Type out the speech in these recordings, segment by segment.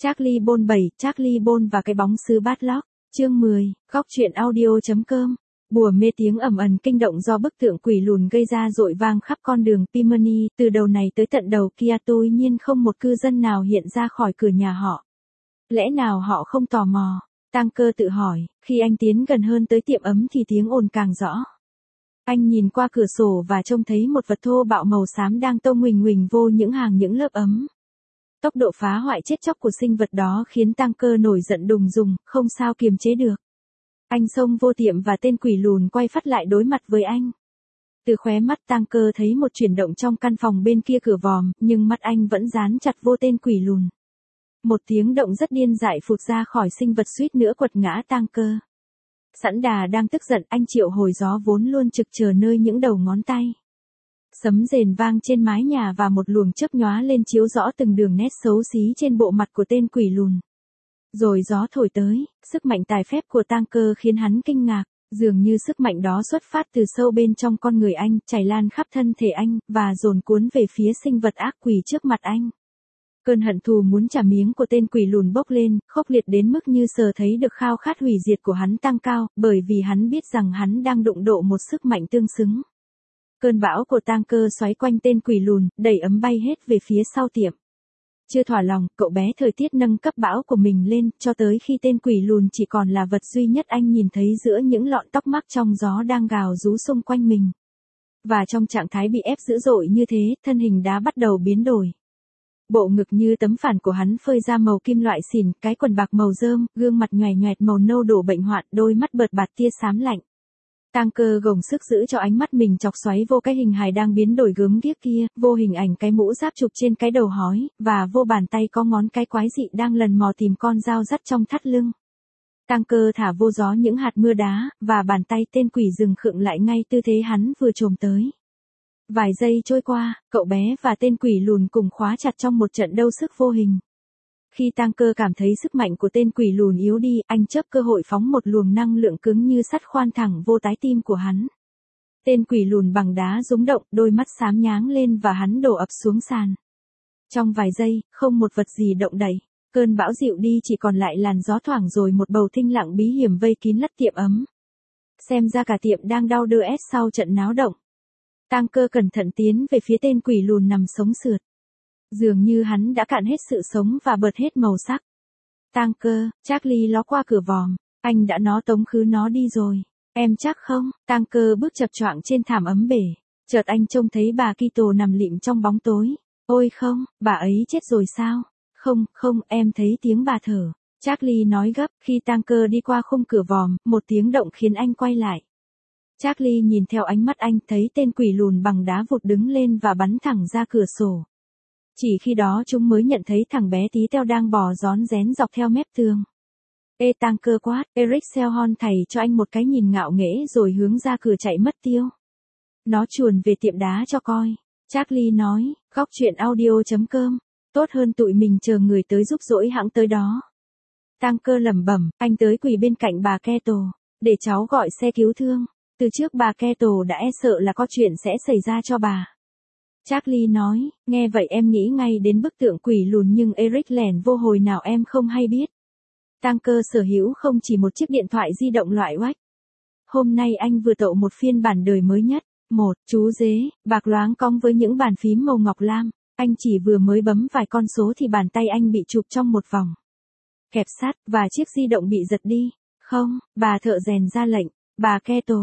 Charlie Bôn 7, Charlie Bôn và cái bóng xứ Badlock. Chương 10, góc truyện audio.com. Bùa mê tiếng ầm ầm kinh động do bức tượng quỷ lùn gây ra rội vang khắp con đường Pimeni, từ đầu này tới tận đầu kia tuy nhiên không một cư dân nào hiện ra khỏi cửa nhà họ. Lẽ nào họ không tò mò? Tang Cơ tự hỏi, khi anh tiến gần hơn tới tiệm ấm thì tiếng ồn càng rõ. Anh nhìn qua cửa sổ và trông thấy một vật thô bạo màu xám đang tông nguỳnh nguỳnh vô những lớp ấm. Tốc độ phá hoại chết chóc của sinh vật đó khiến Tang Cơ nổi giận đùng đùng, không sao kiềm chế được. Anh xông vô tiệm và tên quỷ lùn quay phắt lại đối mặt với anh. Từ khóe mắt Tang Cơ thấy một chuyển động trong căn phòng bên kia cửa vòm, nhưng mắt anh vẫn dán chặt vô tên quỷ lùn. Một tiếng động rất điên dại phụt ra khỏi sinh vật suýt nữa quật ngã Tang Cơ. Sẵn đà đang tức giận, anh triệu hồi gió vốn luôn trực chờ nơi những đầu ngón tay. Sấm rền vang trên mái nhà và một luồng chớp nhóa lên chiếu rõ từng đường nét xấu xí trên bộ mặt của tên quỷ lùn. Rồi gió thổi tới, sức mạnh tài phép của Tang Cơ khiến hắn kinh ngạc, dường như sức mạnh đó xuất phát từ sâu bên trong con người anh, chảy lan khắp thân thể anh, và dồn cuốn về phía sinh vật ác quỷ trước mặt anh. Cơn hận thù muốn trả miếng của tên quỷ lùn bốc lên, khốc liệt đến mức như sờ thấy được khao khát hủy diệt của hắn tăng cao, bởi vì hắn biết rằng hắn đang đụng độ một sức mạnh tương xứng. Cơn bão của Tang Cơ xoáy quanh tên quỷ lùn, đẩy ấm bay hết về phía sau tiệm. Chưa thỏa lòng, cậu bé thời tiết nâng cấp bão của mình lên, cho tới khi tên quỷ lùn chỉ còn là vật duy nhất anh nhìn thấy giữa những lọn tóc mắc trong gió đang gào rú xung quanh mình. Và trong trạng thái bị ép dữ dội như thế, thân hình đá bắt đầu biến đổi. Bộ ngực như tấm phản của hắn phơi ra màu kim loại xỉn, cái quần bạc màu rơm, gương mặt nhòe nhoẹt màu nâu đổ bệnh hoạn, đôi mắt bợt bạt tia xám lạnh. Tang Cơ gồng sức giữ cho ánh mắt mình chọc xoáy vô cái hình hài đang biến đổi gớm ghiếc kia, vô hình ảnh cái mũ giáp chụp trên cái đầu hói, và vô bàn tay có ngón cái quái dị đang lần mò tìm con dao dắt trong thắt lưng. Tang Cơ thả vô gió những hạt mưa đá, và bàn tay tên quỷ dừng khựng lại ngay tư thế hắn vừa chồm tới. Vài giây trôi qua, cậu bé và tên quỷ lùn cùng khóa chặt trong một trận đấu sức vô hình. Khi Tang Cơ cảm thấy sức mạnh của tên quỷ lùn yếu đi, anh chớp cơ hội phóng một luồng năng lượng cứng như sắt khoan thẳng vô trái tim của hắn. Tên quỷ lùn bằng đá rúng động, đôi mắt xám nháng lên và hắn đổ ập xuống sàn. Trong vài giây, không một vật gì động đậy. Cơn bão dịu đi, chỉ còn lại làn gió thoảng rồi một bầu thinh lặng bí hiểm vây kín lất tiệm ấm. Xem ra cả tiệm đang đau đơ sau trận náo động. Tang Cơ cẩn thận tiến về phía tên quỷ lùn nằm sống sượt. Dường như hắn đã cạn hết sự sống và bợt hết màu sắc. Tang Cơ, Charlie ló qua cửa vòm, anh đã tống khứ nó đi rồi. Em chắc không? Tang Cơ bước chập choạng trên thảm ấm bể. Chợt anh trông thấy bà Kitô nằm lịm trong bóng tối. Ôi không, bà ấy chết rồi sao? Không, em thấy tiếng bà thở. Charlie nói gấp, khi Tang Cơ đi qua khung cửa vòm, một tiếng động khiến anh quay lại. Charlie nhìn theo ánh mắt anh thấy tên quỷ lùn bằng đá vụt đứng lên và bắn thẳng ra cửa sổ. Chỉ khi đó chúng mới nhận thấy thằng bé tí teo đang bò rón rén dọc theo mép tường. Ê Tang Cơ quát, Eric Selhorn thầy cho anh một cái nhìn ngạo nghễ rồi hướng ra cửa chạy mất tiêu. Nó chuồn về tiệm đá cho coi. Charlie nói, góc truyện audio.com, tốt hơn tụi mình chờ người tới giúp dỗi hãng tới đó. Tang Cơ lẩm bẩm, anh tới quỳ bên cạnh bà Kettle, để cháu gọi xe cứu thương. Từ trước bà Kettle đã sợ là có chuyện sẽ xảy ra cho bà. Charlie nói, nghe vậy em nghĩ ngay đến bức tượng quỷ lùn nhưng Eric lẻn vô hồi nào em không hay biết. Tang Cơ sở hữu không chỉ một chiếc điện thoại di động loại oách. Hôm nay anh vừa tậu một phiên bản đời mới nhất. Một chú dế, bạc loáng cong với những bàn phím màu ngọc lam. Anh chỉ vừa mới bấm vài con số thì bàn tay anh bị chụp trong một vòng kẹp sắt, và chiếc di động bị giật đi. Không, bà thợ rèn ra lệnh. Bà Kettle,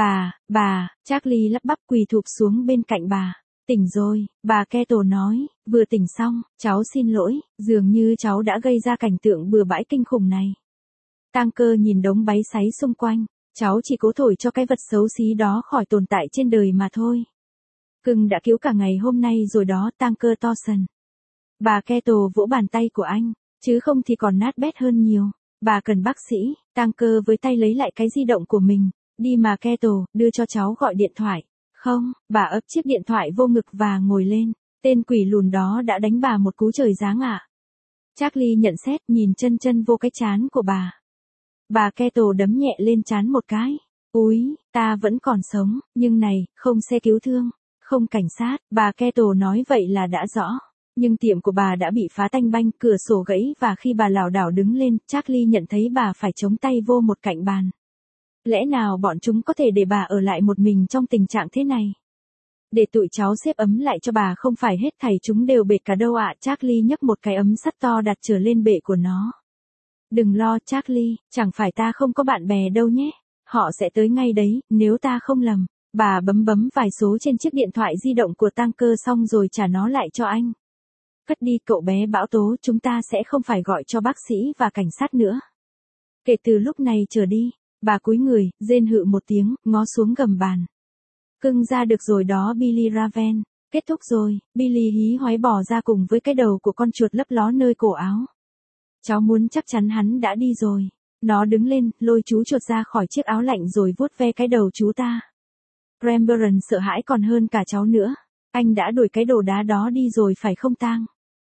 bà, Charlie lắp bắp quỳ thụp xuống bên cạnh bà. Tỉnh rồi, bà Kettle nói, vừa tỉnh xong, cháu xin lỗi, dường như cháu đã gây ra cảnh tượng bừa bãi kinh khủng này. Tang Cơ nhìn đống báy sáy xung quanh, cháu chỉ cố thổi cho cái vật xấu xí đó khỏi tồn tại trên đời mà thôi. Cưng đã cứu cả ngày hôm nay rồi đó, Tang Cơ to sần. Bà Kettle vỗ bàn tay của anh, chứ không thì còn nát bét hơn nhiều. Bà cần bác sĩ. Tang Cơ với tay lấy lại cái di động của mình. Đi mà Kettle, đưa cho cháu gọi điện thoại. Không, bà ấp chiếc điện thoại vô ngực và ngồi lên. Tên quỷ lùn đó đã đánh bà một cú trời giáng ạ. Charlie nhận xét, nhìn chân vô cái trán của bà. Bà Kettle đấm nhẹ lên trán một cái. Úi, ta vẫn còn sống, nhưng này, không xe cứu thương, không cảnh sát. Bà Kettle nói vậy là đã rõ. Nhưng tiệm của bà đã bị phá tanh banh, cửa sổ gãy và khi bà lảo đảo đứng lên, Charlie nhận thấy bà phải chống tay vô một cạnh bàn. Lẽ nào bọn chúng có thể để bà ở lại một mình trong tình trạng thế này? Để tụi cháu xếp ấm lại cho bà, không phải hết thảy chúng đều bệt cả đâu ạ. Charlie nhấc một cái ấm sắt to đặt trở lên bệ của nó. Đừng lo Charlie, chẳng phải ta không có bạn bè đâu nhé. Họ sẽ tới ngay đấy, nếu ta không lầm. Bà bấm vài số trên chiếc điện thoại di động của Tanker xong rồi trả nó lại cho anh. Cất đi cậu bé bão tố, chúng ta sẽ không phải gọi cho bác sĩ và cảnh sát nữa. Kể từ lúc này trở đi, bà cúi người, rên hự một tiếng, ngó xuống gầm bàn. Cưng ra được rồi đó Billy Raven, kết thúc rồi. Billy hí hoáy bò ra cùng với cái đầu của con chuột lấp ló nơi cổ áo. Cháu muốn chắc chắn hắn đã đi rồi. Nó đứng lên, lôi chú chuột ra khỏi chiếc áo lạnh rồi vuốt ve cái đầu chú ta. Rambaran sợ hãi còn hơn cả cháu nữa. Anh đã đuổi cái đồ đá đó đi rồi phải không Tang?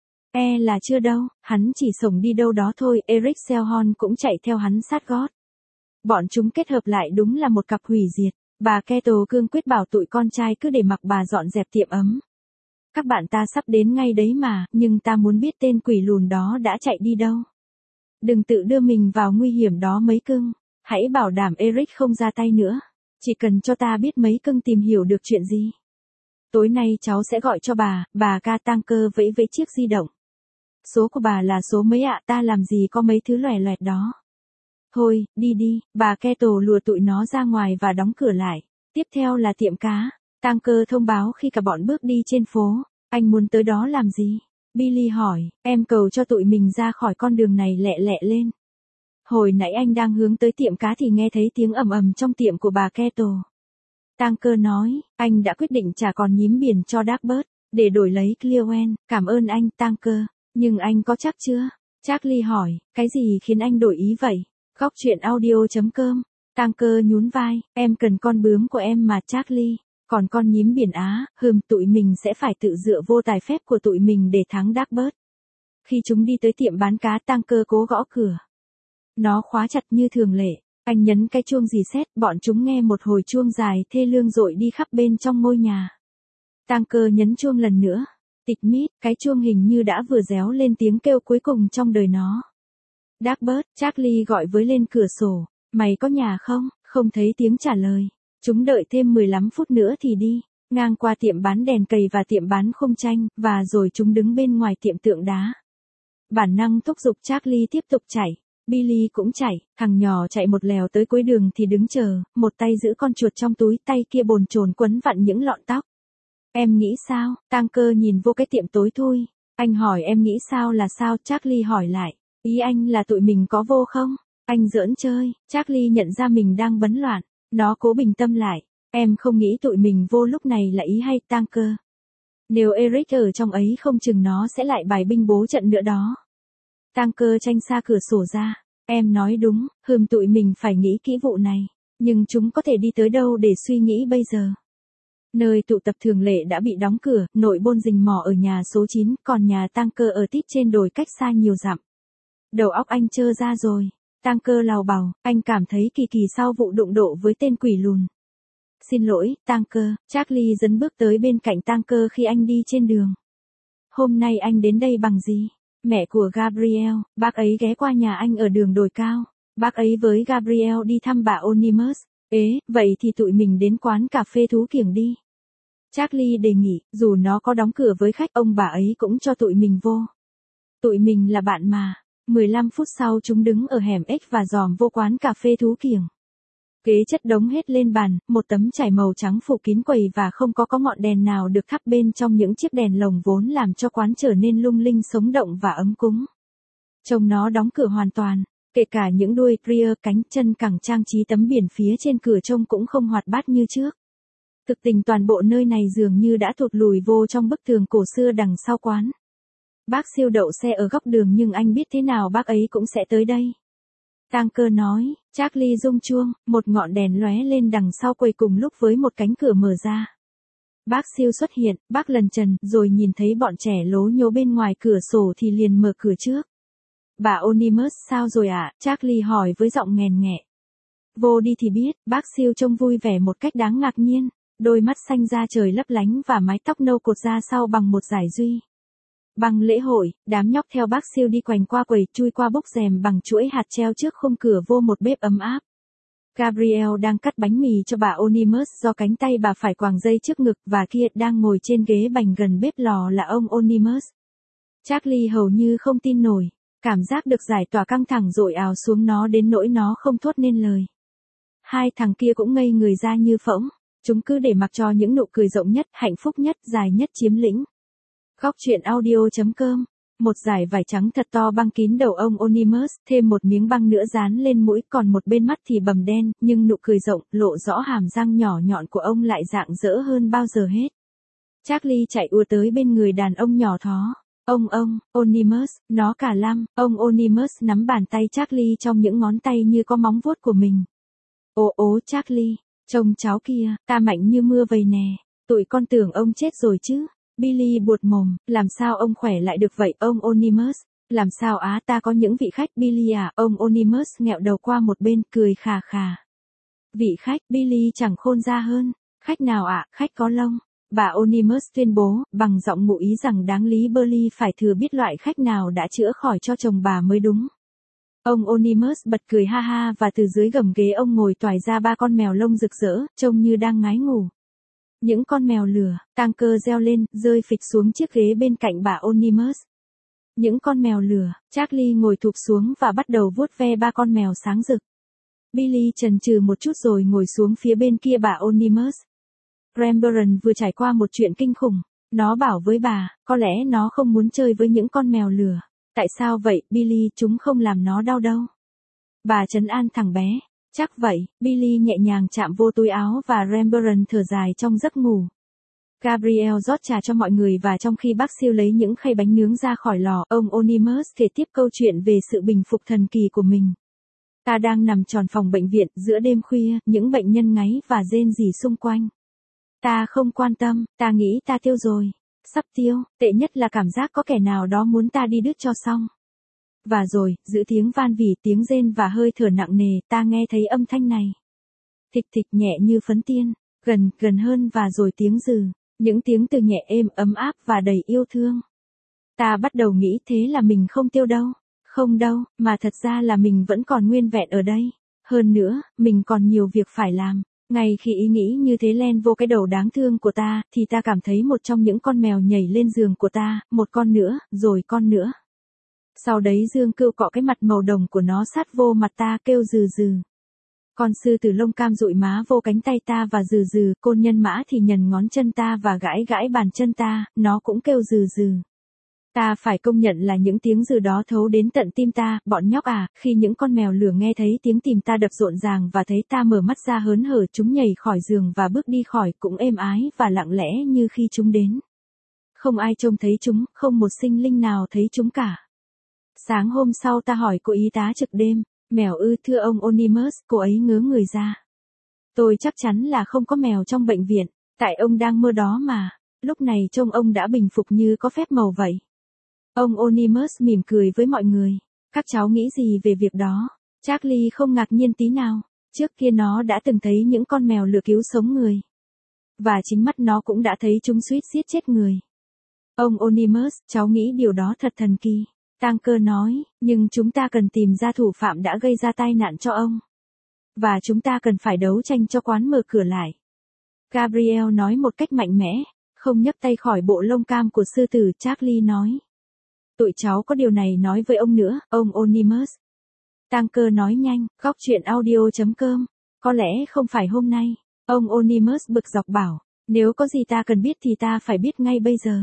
Là chưa đâu, hắn chỉ sổng đi đâu đó thôi. Eric Selhorn cũng chạy theo hắn sát gót. Bọn chúng kết hợp lại đúng là một cặp hủy diệt. Bà Kettle cương quyết bảo tụi con trai cứ để mặc bà dọn dẹp tiệm ấm. Các bạn ta sắp đến ngay đấy mà, nhưng ta muốn biết tên quỷ lùn đó đã chạy đi đâu. Đừng tự đưa mình vào nguy hiểm đó mấy cưng. Hãy bảo đảm Eric không ra tay nữa. Chỉ cần cho ta biết mấy cưng tìm hiểu được chuyện gì. Tối nay cháu sẽ gọi cho bà ca Tanker vẫy chiếc di động. Số của bà là số mấy ạ? Ta làm gì có mấy thứ loẻ loẹt đó. Thôi, đi, bà Kettle lùa tụi nó ra ngoài và đóng cửa lại. Tiếp theo là tiệm cá. Tanker thông báo khi cả bọn bước đi trên phố. Anh muốn tới đó làm gì? Billy hỏi, em cầu cho tụi mình ra khỏi con đường này lẹ lẹ lên. Hồi nãy anh đang hướng tới tiệm cá thì nghe thấy tiếng ầm ầm trong tiệm của bà Kettle. Tanker nói, anh đã quyết định trả con nhím biển cho Darkbird, để đổi lấy Clearwen. Cảm ơn anh, Tanker. Nhưng anh có chắc chưa? Charlie hỏi, cái gì khiến anh đổi ý vậy? Góc chuyện audio.com. Tanker nhún vai, em cần con bướm của em mà Charlie. Còn con nhím biển Á, tụi mình sẽ phải tự dựa vô tài phép của tụi mình để thắng Darkbird. Khi chúng đi tới tiệm bán cá, Tanker cố gõ cửa. Nó khóa chặt như thường lệ. Anh nhấn cái chuông reset, bọn chúng nghe một hồi chuông dài thê lương dội đi khắp bên trong ngôi nhà. Tanker nhấn chuông lần nữa. Tịch mít, cái chuông hình như đã vừa réo lên tiếng kêu cuối cùng trong đời nó. Darkbird, Charlie gọi với lên cửa sổ. Mày có nhà không? Không thấy tiếng trả lời. Chúng đợi thêm 15 phút nữa thì đi. Ngang qua tiệm bán đèn cầy và tiệm bán khung tranh, và rồi chúng đứng bên ngoài tiệm tượng đá. Bản năng thúc giục Charlie tiếp tục chạy. Billy cũng chạy, thằng nhỏ chạy một lèo tới cuối đường thì đứng chờ, một tay giữ con chuột trong túi, tay kia bồn chồn quấn vặn những lọn tóc. Em nghĩ sao? Tanker nhìn vô cái tiệm tối thui. Anh hỏi em nghĩ sao là sao? Charlie hỏi lại. Ý anh là tụi mình có vô không? Anh giỡn chơi. Charlie nhận ra mình đang bấn loạn. Nó cố bình tâm lại. Em không nghĩ tụi mình vô lúc này là ý hay Tanker. Nếu Eric ở trong ấy không chừng nó sẽ lại bài binh bố trận nữa đó. Tanker tranh xa cửa sổ ra. Em nói đúng, tụi mình phải nghĩ kỹ vụ này. Nhưng chúng có thể đi tới đâu để suy nghĩ bây giờ? Nơi tụ tập thường lệ đã bị đóng cửa, nội bôn rình mò ở nhà số 9, còn nhà Tanker ở tít trên đồi cách xa nhiều dặm. Đầu óc anh trơ ra rồi. Tanker lào bào, anh cảm thấy kỳ kỳ sau vụ đụng độ với tên quỷ lùn. Xin lỗi, Tanker. Charlie dấn bước tới bên cạnh Tanker khi anh đi trên đường. Hôm nay anh đến đây bằng gì? Mẹ của Gabriel, bác ấy ghé qua nhà anh ở đường đồi cao. Bác ấy với Gabriel đi thăm bà Onimus. Vậy thì tụi mình đến quán cà phê thú kiểng đi. Charlie đề nghị, dù nó có đóng cửa với khách, ông bà ấy cũng cho tụi mình vô. Tụi mình là bạn mà. 15 phút sau chúng đứng ở hẻm X và dòm vô quán cà phê thú kiểng. Ghế chất đống hết lên bàn, một tấm trải màu trắng phủ kín quầy và không có ngọn đèn nào được thắp bên trong những chiếc đèn lồng vốn làm cho quán trở nên lung linh sống động và ấm cúng. Trông nó đóng cửa hoàn toàn, kể cả những đuôi rear, cánh chân cẳng trang trí tấm biển phía trên cửa trông cũng không hoạt bát như trước. Thực tình toàn bộ nơi này dường như đã thụt lùi vô trong bức tường cổ xưa đằng sau quán. Bác siêu đậu xe ở góc đường nhưng anh biết thế nào bác ấy cũng sẽ tới đây. Tanker nói, Charlie rung chuông, một ngọn đèn lóe lên đằng sau quầy cùng lúc với một cánh cửa mở ra. Bác siêu xuất hiện, bác lần trần, rồi nhìn thấy bọn trẻ lố nhố bên ngoài cửa sổ thì liền mở cửa trước. Bà Onimus sao rồi ạ? Charlie hỏi với giọng nghèn nghẹ. Vô đi thì biết, bác siêu trông vui vẻ một cách đáng ngạc nhiên, đôi mắt xanh da trời lấp lánh và mái tóc nâu cột ra sau bằng một dải duy. Băng lễ hội, đám nhóc theo bác siêu đi quanh qua quầy, chui qua bốc rèm bằng chuỗi hạt treo trước khung cửa vô một bếp ấm áp. Gabriel đang cắt bánh mì cho bà Onimus do cánh tay bà phải quàng dây trước ngực và kia đang ngồi trên ghế bành gần bếp lò là ông Onimus. Charlie hầu như không tin nổi, cảm giác được giải tỏa căng thẳng dội ào xuống nó đến nỗi nó không thốt nên lời. Hai thằng kia cũng ngây người ra như phỗng, chúng cứ để mặc cho những nụ cười rộng nhất, hạnh phúc nhất, dài nhất chiếm lĩnh. Góc truyện audio.com. Một dải vải trắng thật to băng kín đầu ông Onimus, thêm một miếng băng nữa dán lên mũi, còn một bên mắt thì bầm đen, nhưng nụ cười rộng, lộ rõ hàm răng nhỏ nhọn của ông lại rạng rỡ hơn bao giờ hết. Charlie chạy ùa tới bên người đàn ông nhỏ thó. Ông Onimus, nó cả lăm, ông Onimus nắm bàn tay Charlie trong những ngón tay như có móng vuốt của mình. Ồ Charlie, trông cháu kia, ta mạnh như mưa vầy nè, tụi con tưởng ông chết rồi chứ. Billy buột mồm, làm sao ông khỏe lại được vậy ông Onimus, làm sao ta có những vị khách Billy à, ông Onimus nghẹo đầu qua một bên, cười khà khà. Vị khách, Billy chẳng khôn ra hơn, khách nào ạ, khách có lông. Bà Onimus tuyên bố, bằng giọng ngụ ý rằng đáng lý Billy phải thừa biết loại khách nào đã chữa khỏi cho chồng bà mới đúng. Ông Onimus bật cười ha ha và từ dưới gầm ghế ông ngồi toài ra ba con mèo lông rực rỡ, trông như đang ngái ngủ. Những con mèo lửa, tang cơ reo lên, rơi phịch xuống chiếc ghế bên cạnh bà Onimus. Những con mèo lửa, Charlie ngồi thụp xuống và bắt đầu vuốt ve ba con mèo sáng rực. Billy chần chừ một chút rồi ngồi xuống phía bên kia bà Onimus. Rembrandt vừa trải qua một chuyện kinh khủng. Nó bảo với bà, có lẽ nó không muốn chơi với những con mèo lửa. Tại sao vậy, Billy, chúng không làm nó đau đâu. Bà trấn an thằng bé. Chắc vậy, Billy nhẹ nhàng chạm vô túi áo và Rembrandt thở dài trong giấc ngủ. Gabriel rót trà cho mọi người và trong khi bác siêu lấy những khay bánh nướng ra khỏi lò, ông Onimus kể tiếp câu chuyện về sự bình phục thần kỳ của mình. Ta đang nằm tròn phòng bệnh viện, giữa đêm khuya, những bệnh nhân ngáy và rên rỉ xung quanh. Ta không quan tâm, ta nghĩ ta tiêu rồi. Sắp tiêu, tệ nhất là cảm giác có kẻ nào đó muốn ta đi đứt cho xong. Và rồi, giữa tiếng van vỉ, tiếng rên và hơi thở nặng nề, ta nghe thấy âm thanh này. Thịch thịch nhẹ như phấn tiên, gần hơn và rồi tiếng rừ, những tiếng từ nhẹ êm ấm áp và đầy yêu thương. Ta bắt đầu nghĩ thế là mình không tiêu đâu, không đâu, mà thật ra là mình vẫn còn nguyên vẹn ở đây. Hơn nữa, mình còn nhiều việc phải làm. Ngay khi ý nghĩ như thế len vô cái đầu đáng thương của ta, thì ta cảm thấy một trong những con mèo nhảy lên giường của ta, một con nữa, rồi con nữa. Sau đấy Dương Cưu cọ cái mặt màu đồng của nó sát vô mặt ta kêu rừ rừ. Con sư tử lông cam dụi má vô cánh tay ta và rừ rừ, côn nhân mã thì nhần ngón chân ta và gãi gãi bàn chân ta, nó cũng kêu rừ rừ. Ta phải công nhận là những tiếng rừ đó thấu đến tận tim ta, bọn nhóc à, khi những con mèo lửa nghe thấy tiếng tim ta đập rộn ràng và thấy ta mở mắt ra hớn hở, chúng nhảy khỏi giường và bước đi khỏi cũng êm ái và lặng lẽ như khi chúng đến. Không ai trông thấy chúng, không một sinh linh nào thấy chúng cả. Sáng hôm sau ta hỏi cô y tá trực đêm, mèo ư thưa ông Onimus, cô ấy ngớ người ra. Tôi chắc chắn là không có mèo trong bệnh viện, tại ông đang mơ đó mà, lúc này trông ông đã bình phục như có phép màu vậy. Ông Onimus mỉm cười với mọi người, các cháu nghĩ gì về việc đó? Charlie không ngạc nhiên tí nào, trước kia nó đã từng thấy những con mèo lửa cứu sống người. Và chính mắt nó cũng đã thấy chúng suýt giết chết người. Ông Onimus, cháu nghĩ điều đó thật thần kỳ. Tang cơ nói, nhưng chúng ta cần tìm ra thủ phạm đã gây ra tai nạn cho ông. Và chúng ta cần phải đấu tranh cho quán mở cửa lại. Gabriel nói một cách mạnh mẽ, không nhấc tay khỏi bộ lông cam của sư tử. Charlie nói. Tụi cháu có điều này nói với ông nữa, ông Onimus. Tang cơ nói nhanh, góc truyện audio.com. Có lẽ không phải hôm nay. Ông Onimus bực dọc bảo, nếu có gì ta cần biết thì ta phải biết ngay bây giờ.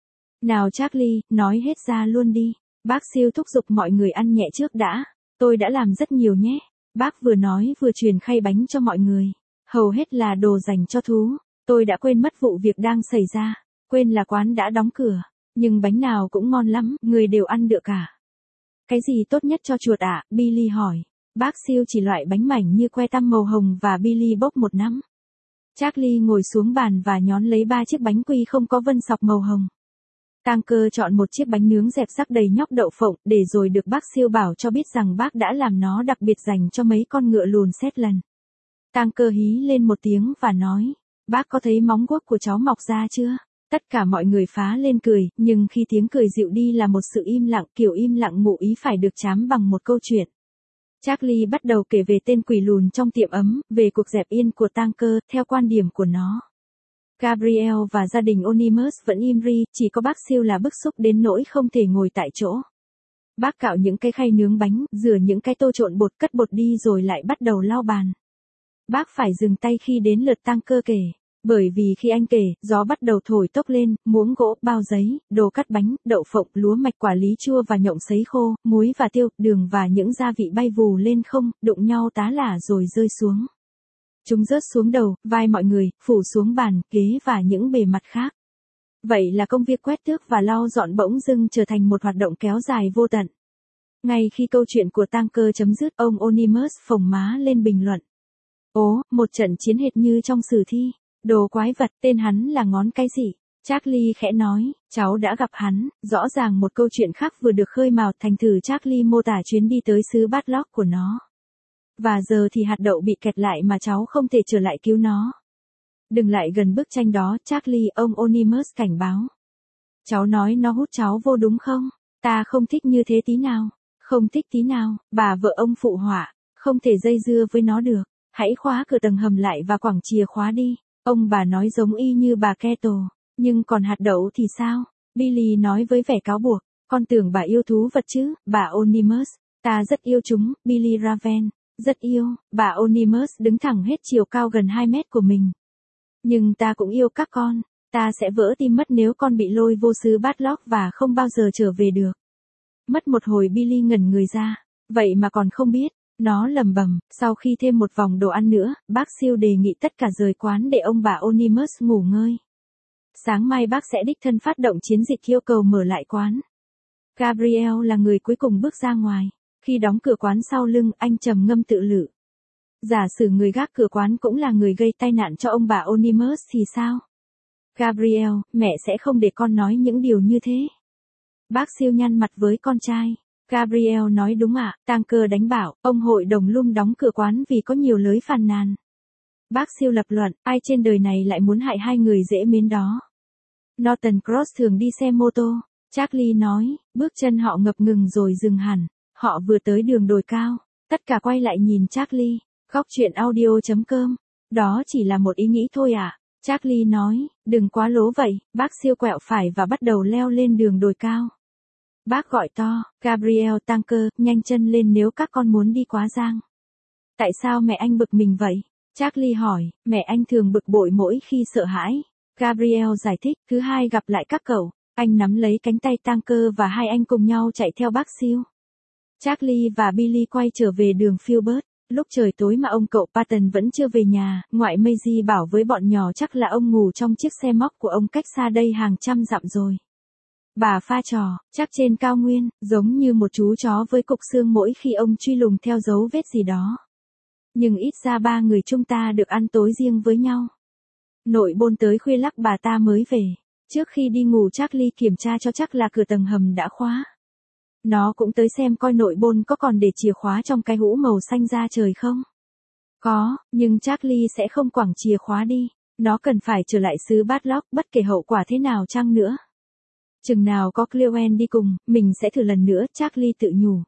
Nào Charlie, nói hết ra luôn đi. Bác siêu thúc giục mọi người ăn nhẹ trước đã. Tôi đã làm rất nhiều nhé. Bác vừa nói vừa truyền khay bánh cho mọi người. Hầu hết là đồ dành cho thú. Tôi đã quên mất vụ việc đang xảy ra. Quên là quán đã đóng cửa. Nhưng bánh nào cũng ngon lắm, người đều ăn được cả. Cái gì tốt nhất cho chuột ạ? Billy hỏi. Bác siêu chỉ loại bánh mảnh như que tăm màu hồng và Billy bốc một nắm. Charlie ngồi xuống bàn và nhón lấy 3 chiếc bánh quy không có vân sọc màu hồng. Tang cơ chọn một chiếc bánh nướng dẹp rắc đầy nhóc đậu phộng, để rồi được bác siêu bảo cho biết rằng bác đã làm nó đặc biệt dành cho mấy con ngựa lùn Shetland. Tang cơ hí lên một tiếng và nói, bác có thấy móng guốc của cháu mọc ra chưa? Tất cả mọi người phá lên cười, nhưng khi tiếng cười dịu đi là một sự im lặng, kiểu im lặng ngụ ý phải được trám bằng một câu chuyện. Charlie bắt đầu kể về tên quỷ lùn trong tiệm ấm, về cuộc dẹp yên của Tanker, theo quan điểm của nó. Gabriel và gia đình Onimus vẫn im ri, chỉ có bác Siêu là bức xúc đến nỗi không thể ngồi tại chỗ. Bác cạo những cái khay nướng bánh, rửa những cái tô trộn bột, cất bột đi rồi lại bắt đầu lau bàn. Bác phải dừng tay khi đến lượt Tanker kể. Bởi vì khi anh kể, gió bắt đầu thổi tốc lên, muỗng gỗ, bao giấy, đồ cắt bánh, đậu phộng, lúa mạch, quả lý chua và nhộng sấy khô, muối và tiêu, đường và những gia vị bay vù lên không, đụng nhau tá lả rồi rơi xuống. Chúng rớt xuống đầu, vai mọi người, phủ xuống bàn, ghế và những bề mặt khác. Vậy là công việc quét tước và lau dọn bỗng dưng trở thành một hoạt động kéo dài vô tận. Ngay khi câu chuyện của Tanker chấm dứt, ông Onimus phồng má lên bình luận. Ố, một trận chiến hệt như trong sử thi. Đồ quái vật, tên hắn là ngón cái gì? Charlie khẽ nói, cháu đã gặp hắn, rõ ràng một câu chuyện khác vừa được khơi mào, thành thử Charlie mô tả chuyến đi tới xứ Badlock của nó. Và giờ thì hạt đậu bị kẹt lại mà cháu không thể trở lại cứu nó. Đừng lại gần bức tranh đó, Charlie, ông Onimus cảnh báo. Cháu nói nó hút cháu vô đúng không? Ta không thích như thế tí nào. Không thích tí nào, bà vợ ông phụ họa, không thể dây dưa với nó được. Hãy khóa cửa tầng hầm lại và quẳng chìa khóa đi. Ông bà nói giống y như bà Kettle. Nhưng còn hạt đậu thì sao? Billy nói với vẻ cáo buộc. Con tưởng bà yêu thú vật chứ, bà Onimus. Ta rất yêu chúng, Billy Raven. Rất yêu, bà Onimus đứng thẳng hết chiều cao gần 2 mét của mình. Nhưng ta cũng yêu các con. Ta sẽ vỡ tim mất nếu con bị lôi vô xứ Badlock và không bao giờ trở về được. Mất một hồi Billy ngẩn người ra. Vậy mà còn không biết. Nó lẩm bẩm, sau khi thêm một vòng đồ ăn nữa, bác Siêu đề nghị tất cả rời quán để ông bà Onimus ngủ ngơi. Sáng mai bác sẽ đích thân phát động chiến dịch yêu cầu mở lại quán. Gabriel là người cuối cùng bước ra ngoài. Khi đóng cửa quán sau lưng, anh trầm ngâm tự lự. Giả sử người gác cửa quán cũng là người gây tai nạn cho ông bà Onimus thì sao? Gabriel, mẹ sẽ không để con nói những điều như thế. Bác Siêu nhăn mặt với con trai. Gabriel nói đúng ạ, Tanker đánh bảo, ông hội đồng Lum đóng cửa quán vì có nhiều lới phàn nàn. Bác Siêu lập luận, ai trên đời này lại muốn hại hai người dễ mến đó. Norton Cross thường đi xe mô tô. Charlie nói, bước chân họ ngập ngừng rồi dừng hẳn. Họ vừa tới đường đồi cao. Tất cả quay lại nhìn Charlie. Góc chuyện audio.com. Đó chỉ là một ý nghĩ thôi ạ. Charlie nói, đừng quá lố vậy. Bác Siêu quẹo phải và bắt đầu leo lên đường đồi cao. Bác gọi to, Gabriel, Tanker, nhanh chân lên nếu các con muốn đi quá giang. Tại sao mẹ anh bực mình vậy? Charlie hỏi, mẹ anh thường bực bội mỗi khi sợ hãi. Gabriel giải thích, thứ hai gặp lại các cậu. Anh nắm lấy cánh tay Tanker và hai anh cùng nhau chạy theo bác Siêu. Charlie và Billy quay trở về đường Filbert. Lúc trời tối mà ông cậu Patton vẫn chưa về nhà, ngoại Maisie bảo với bọn nhỏ chắc là ông ngủ trong chiếc xe móc của ông cách xa đây hàng trăm dặm rồi. Bà pha trò, chắc trên cao nguyên, giống như một chú chó với cục xương mỗi khi ông truy lùng theo dấu vết gì đó. Nhưng ít ra ba người chúng ta được ăn tối riêng với nhau. Nội bôn tới khuya lắc bà ta mới về. Trước khi đi ngủ Charlie kiểm tra cho chắc là cửa tầng hầm đã khóa. Nó cũng tới xem coi nội bôn có còn để chìa khóa trong cái hũ màu xanh da trời không. Có, nhưng Charlie sẽ không quẳng chìa khóa đi. Nó cần phải trở lại xứ Badlock bất kể hậu quả thế nào chăng nữa. Chừng nào có Cleo đi cùng, mình sẽ thử lần nữa, Charlie tự nhủ.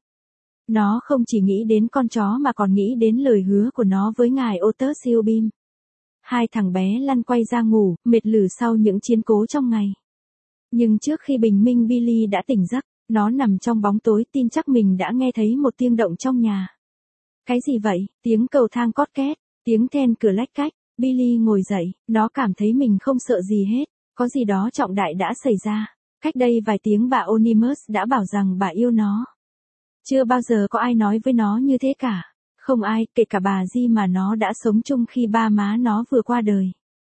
Nó không chỉ nghĩ đến con chó mà còn nghĩ đến lời hứa của nó với ngài Otter Silbim. Hai thằng bé lăn quay ra ngủ, mệt lử sau những chiến cố trong ngày. Nhưng trước khi bình minh Billy đã tỉnh giấc, nó nằm trong bóng tối tin chắc mình đã nghe thấy một tiếng động trong nhà. Cái gì vậy? Tiếng cầu thang cót két, tiếng then cửa lách cách. Billy ngồi dậy, nó cảm thấy mình không sợ gì hết, có gì đó trọng đại đã xảy ra. Cách đây vài tiếng bà Onimus đã bảo rằng bà yêu nó. Chưa bao giờ có ai nói với nó như thế cả. Không ai, kể cả bà Di mà nó đã sống chung khi ba má nó vừa qua đời.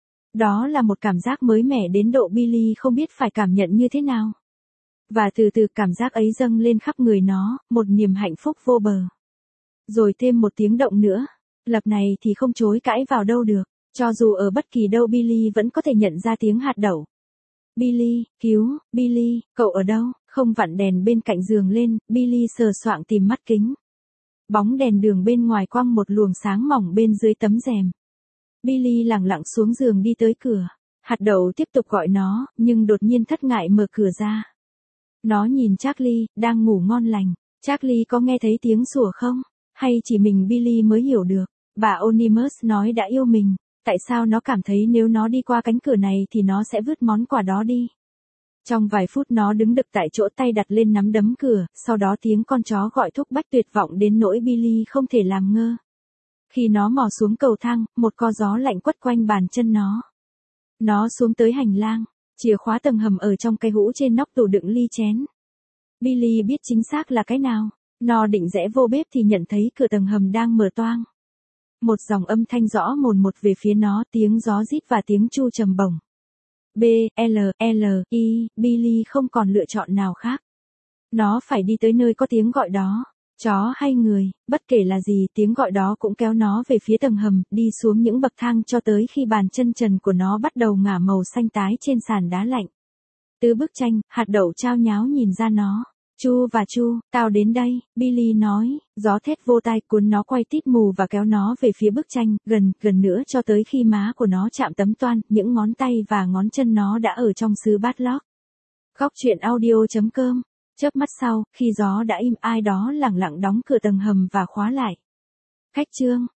Đó là một cảm giác mới mẻ đến độ Billy không biết phải cảm nhận như thế nào. Và từ từ cảm giác ấy dâng lên khắp người nó, một niềm hạnh phúc vô bờ. Rồi thêm một tiếng động nữa. Lập này thì không chối cãi vào đâu được. Cho dù ở bất kỳ đâu Billy vẫn có thể nhận ra tiếng hạt đậu. Billy, cứu, Billy, cậu ở đâu? Không vặn đèn bên cạnh giường lên, Billy sờ soạng tìm mắt kính. Bóng đèn đường bên ngoài quăng một luồng sáng mỏng bên dưới tấm rèm. Billy lẳng lặng xuống giường đi tới cửa. Hạt đậu tiếp tục gọi nó, nhưng đột nhiên thất ngại mở cửa ra. Nó nhìn Charlie, đang ngủ ngon lành. Charlie có nghe thấy tiếng sủa không? Hay chỉ mình Billy mới hiểu được? Bà Onimus nói đã yêu mình. Tại sao nó cảm thấy nếu nó đi qua cánh cửa này thì nó sẽ vứt món quà đó đi? Trong vài phút nó đứng đực tại chỗ, tay đặt lên nắm đấm cửa, sau đó tiếng con chó gọi thúc bách tuyệt vọng đến nỗi Billy không thể làm ngơ. Khi nó mò xuống cầu thang, một co gió lạnh quất quanh bàn chân nó. Nó xuống tới hành lang, chìa khóa tầng hầm ở trong cái hũ trên nóc tủ đựng ly chén. Billy biết chính xác là cái nào. Nó định rẽ vô bếp thì nhận thấy cửa tầng hầm đang mở toang. Một dòng âm thanh rõ mồn một về phía nó, tiếng gió rít và tiếng chu trầm bổng. B, L, L, I, Billy không còn lựa chọn nào khác. Nó phải đi tới nơi có tiếng gọi đó. Chó hay người, bất kể là gì, tiếng gọi đó cũng kéo nó về phía tầng hầm, đi xuống những bậc thang cho tới khi bàn chân trần của nó bắt đầu ngả màu xanh tái trên sàn đá lạnh. Từ bức tranh, hạt đậu chao nháo nhìn ra nó. Chu và Chu, tao đến đây, Billy nói, gió thét vô tai cuốn nó quay tít mù và kéo nó về phía bức tranh, gần nữa cho tới khi má của nó chạm tấm toan, những ngón tay và ngón chân nó đã ở trong sứ bát lót. Góc truyện audio.com. Chớp mắt sau, khi gió đã im, ai đó lẳng lặng đóng cửa tầng hầm và khóa lại. Khách chương.